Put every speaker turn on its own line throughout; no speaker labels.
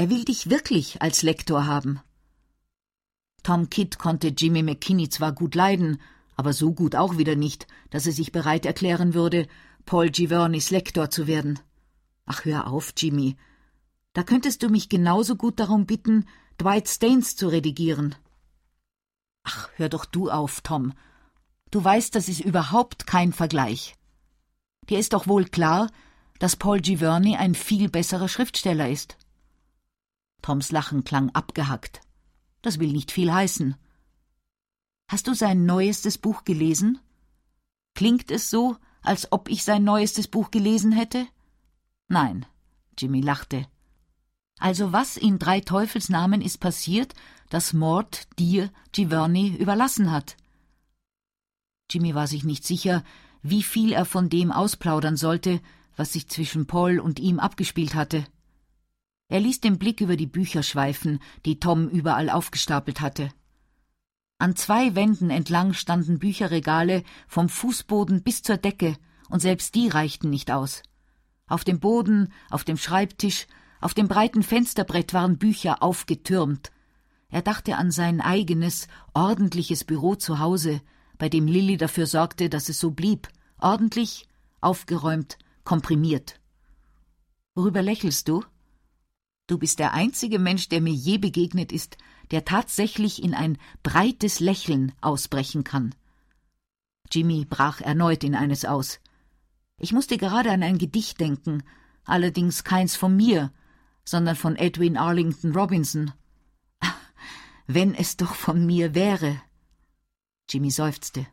Er will dich wirklich als Lektor haben. Tom Kidd konnte Jimmy McKinney zwar gut leiden, aber so gut auch wieder nicht, dass er sich bereit erklären würde, Paul Giverneys Lektor zu werden. Ach, hör auf, Jimmy. Da könntest du mich genauso gut darum bitten, Dwight Staines zu redigieren. Ach, hör doch du auf, Tom. Du weißt, das ist überhaupt kein Vergleich. Dir ist doch wohl klar, dass Paul Giverny ein viel besserer Schriftsteller ist. Toms Lachen klang abgehackt. Das will nicht viel heißen. Hast du sein neuestes Buch gelesen? Klingt es so, als ob ich sein neuestes Buch gelesen hätte? Nein, Jimmy lachte. Also was in 3 Teufelsnamen ist passiert, dass Mort dir Giverny überlassen hat? Jimmy war sich nicht sicher, wie viel er von dem ausplaudern sollte, was sich zwischen Paul und ihm abgespielt hatte. Er ließ den Blick über die Bücher schweifen, die Tom überall aufgestapelt hatte. An 2 Wänden entlang standen Bücherregale vom Fußboden bis zur Decke, und selbst die reichten nicht aus. Auf dem Boden, auf dem Schreibtisch, auf dem breiten Fensterbrett waren Bücher aufgetürmt. Er dachte an sein eigenes, ordentliches Büro zu Hause, bei dem Lilly dafür sorgte, dass es so blieb, ordentlich, aufgeräumt, komprimiert. Worüber lächelst du? Du bist der einzige Mensch, der mir je begegnet ist, der tatsächlich in ein breites Lächeln ausbrechen kann. Jimmy brach erneut in eines aus. Ich musste gerade an ein Gedicht denken, allerdings keins von mir, sondern von Edwin Arlington Robinson. Wenn es doch von mir wäre. Jimmy seufzte.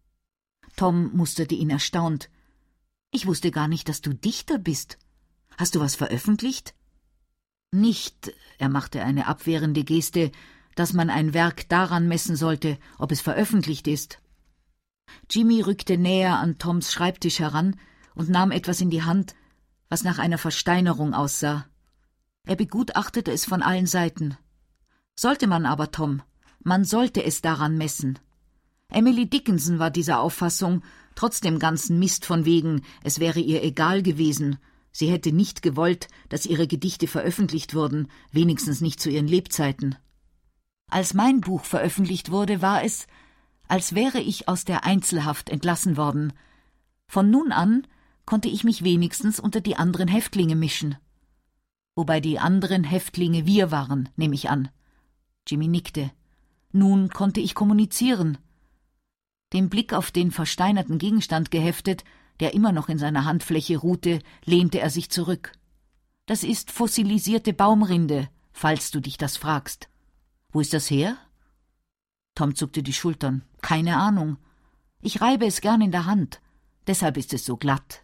Tom musterte ihn erstaunt. Ich wusste gar nicht, dass du Dichter bist. Hast du was veröffentlicht? Nicht, er machte eine abwehrende Geste, dass man ein Werk daran messen sollte, ob es veröffentlicht ist. Jimmy rückte näher an Toms Schreibtisch heran und nahm etwas in die Hand, was nach einer Versteinerung aussah. Er begutachtete es von allen Seiten. Sollte man aber, Tom, man sollte es daran messen. Emily Dickinson war dieser Auffassung, trotz dem ganzen Mist von wegen, es wäre ihr egal gewesen. Sie hätte nicht gewollt, dass ihre Gedichte veröffentlicht wurden, wenigstens nicht zu ihren Lebzeiten. Als mein Buch veröffentlicht wurde, war es, als wäre ich aus der Einzelhaft entlassen worden. Von nun an konnte ich mich wenigstens unter die anderen Häftlinge mischen. Wobei die anderen Häftlinge wir waren, nehme ich an. Jimmy nickte. Nun konnte ich kommunizieren. Den Blick auf den versteinerten Gegenstand geheftet, der immer noch in seiner Handfläche ruhte, lehnte er sich zurück. Das ist fossilisierte Baumrinde, falls du dich das fragst. Wo ist das her? Tom zuckte die Schultern. Keine Ahnung. Ich reibe es gern in der Hand. Deshalb ist es so glatt.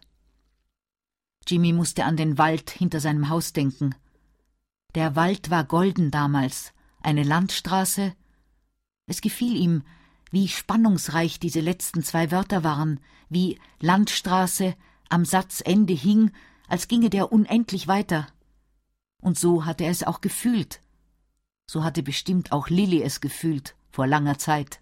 Jimmy musste an den Wald hinter seinem Haus denken. Der Wald war golden damals, eine Landstraße. Es gefiel ihm, wie spannungsreich diese letzten 2 Wörter waren, wie Landstraße am Satzende hing, als ginge der unendlich weiter. Und so hatte er es auch gefühlt. So hatte bestimmt auch Lilly es gefühlt, vor langer Zeit.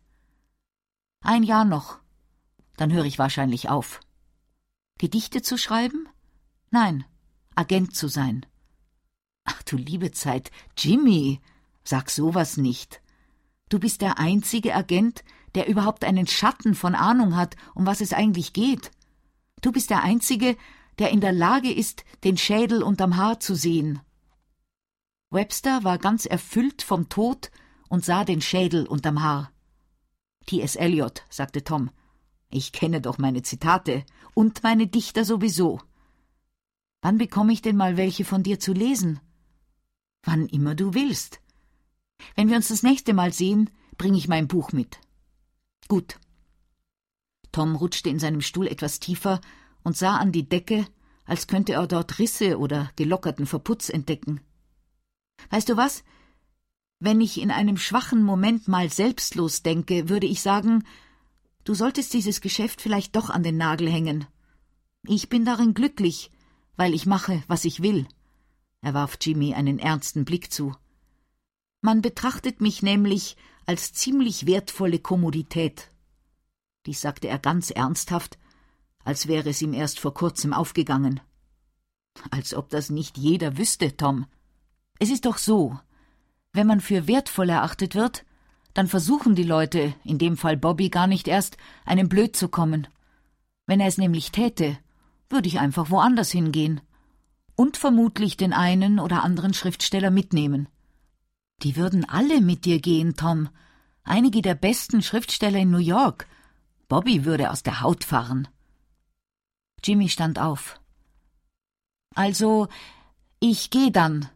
1 Jahr noch, dann höre ich wahrscheinlich auf. Gedichte zu schreiben? Nein, Agent zu sein. Ach du liebe Zeit, Jimmy, sag sowas nicht. Du bist der einzige Agent, der überhaupt einen Schatten von Ahnung hat, um was es eigentlich geht. Du bist der Einzige, der in der Lage ist, den Schädel unterm Haar zu sehen. Webster war ganz erfüllt vom Tod und sah den Schädel unterm Haar. T.S. Eliot, sagte Tom. Ich kenne doch meine Zitate und meine Dichter sowieso. Wann bekomme ich denn mal welche von dir zu lesen? Wann immer du willst. Wenn wir uns das nächste Mal sehen, bringe ich mein Buch mit. Gut. Tom rutschte in seinem Stuhl etwas tiefer und sah an die Decke, als könnte er dort Risse oder gelockerten Verputz entdecken. Weißt du was? Wenn ich in einem schwachen Moment mal selbstlos denke, würde ich sagen, du solltest dieses Geschäft vielleicht doch an den Nagel hängen. Ich bin darin glücklich, weil ich mache, was ich will. Er warf Jimmy einen ernsten Blick zu. Man betrachtet mich nämlich als ziemlich wertvolle Kommodität. Dies sagte er ganz ernsthaft, als wäre es ihm erst vor kurzem aufgegangen. Als ob das nicht jeder wüsste, Tom. Es ist doch so, wenn man für wertvoll erachtet wird, dann versuchen die Leute, in dem Fall Bobby, gar nicht erst, einem blöd zu kommen. Wenn er es nämlich täte, würde ich einfach woanders hingehen. Und vermutlich den einen oder anderen Schriftsteller mitnehmen. Die würden alle mit dir gehen, Tom. Einige der besten Schriftsteller in New York. Bobby würde aus der Haut fahren. Jimmy stand auf. Also, ich gehe dann.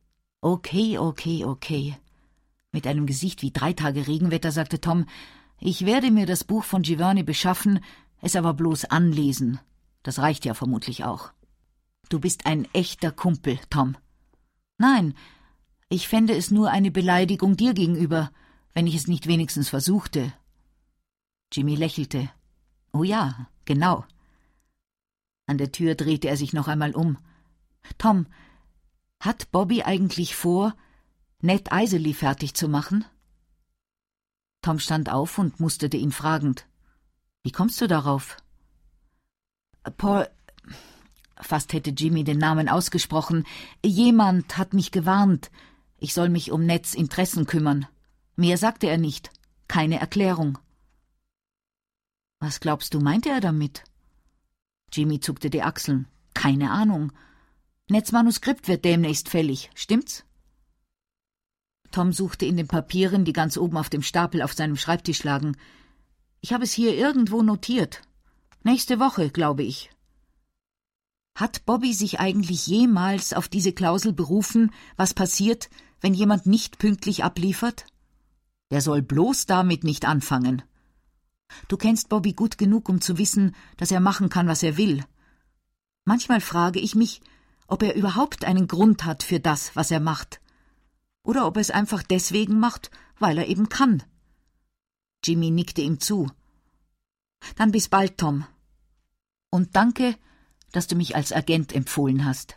Okay. Mit einem Gesicht wie 3 Tage Regenwetter sagte Tom, ich werde mir das Buch von Giverny beschaffen, es aber bloß anlesen. Das reicht ja vermutlich auch. Du bist ein echter Kumpel, Tom. Nein, ich fände es nur eine Beleidigung dir gegenüber, wenn ich es nicht wenigstens versuchte. Jimmy lächelte. Oh ja, genau. An der Tür drehte er sich noch einmal um. Tom, hat Bobby eigentlich vor, Ned Iserly fertig zu machen? Tom stand auf und musterte ihn fragend. Wie kommst du darauf? Paul, fast hätte Jimmy den Namen ausgesprochen, jemand hat mich gewarnt, ich soll mich um Neds Interessen kümmern. Mehr sagte er nicht, keine Erklärung. Was glaubst du, meinte er damit? Jimmy zuckte die Achseln. Keine Ahnung. Neds Manuskript wird demnächst fällig, stimmt's? Tom suchte in den Papieren, die ganz oben auf dem Stapel auf seinem Schreibtisch lagen. Ich habe es hier irgendwo notiert. Nächste Woche, glaube ich. Hat Bobby sich eigentlich jemals auf diese Klausel berufen, was passiert, wenn jemand nicht pünktlich abliefert? Er soll bloß damit nicht anfangen. Du kennst Bobby gut genug, um zu wissen, dass er machen kann, was er will. Manchmal frage ich mich, ob er überhaupt einen Grund hat für das, was er macht. Oder ob er es einfach deswegen macht, weil er eben kann. Jimmy nickte ihm zu. Dann bis bald, Tom. Und danke, dass du mich als Agent empfohlen hast.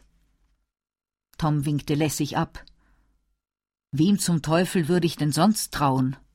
Tom winkte lässig ab. Wem zum Teufel würde ich denn sonst trauen?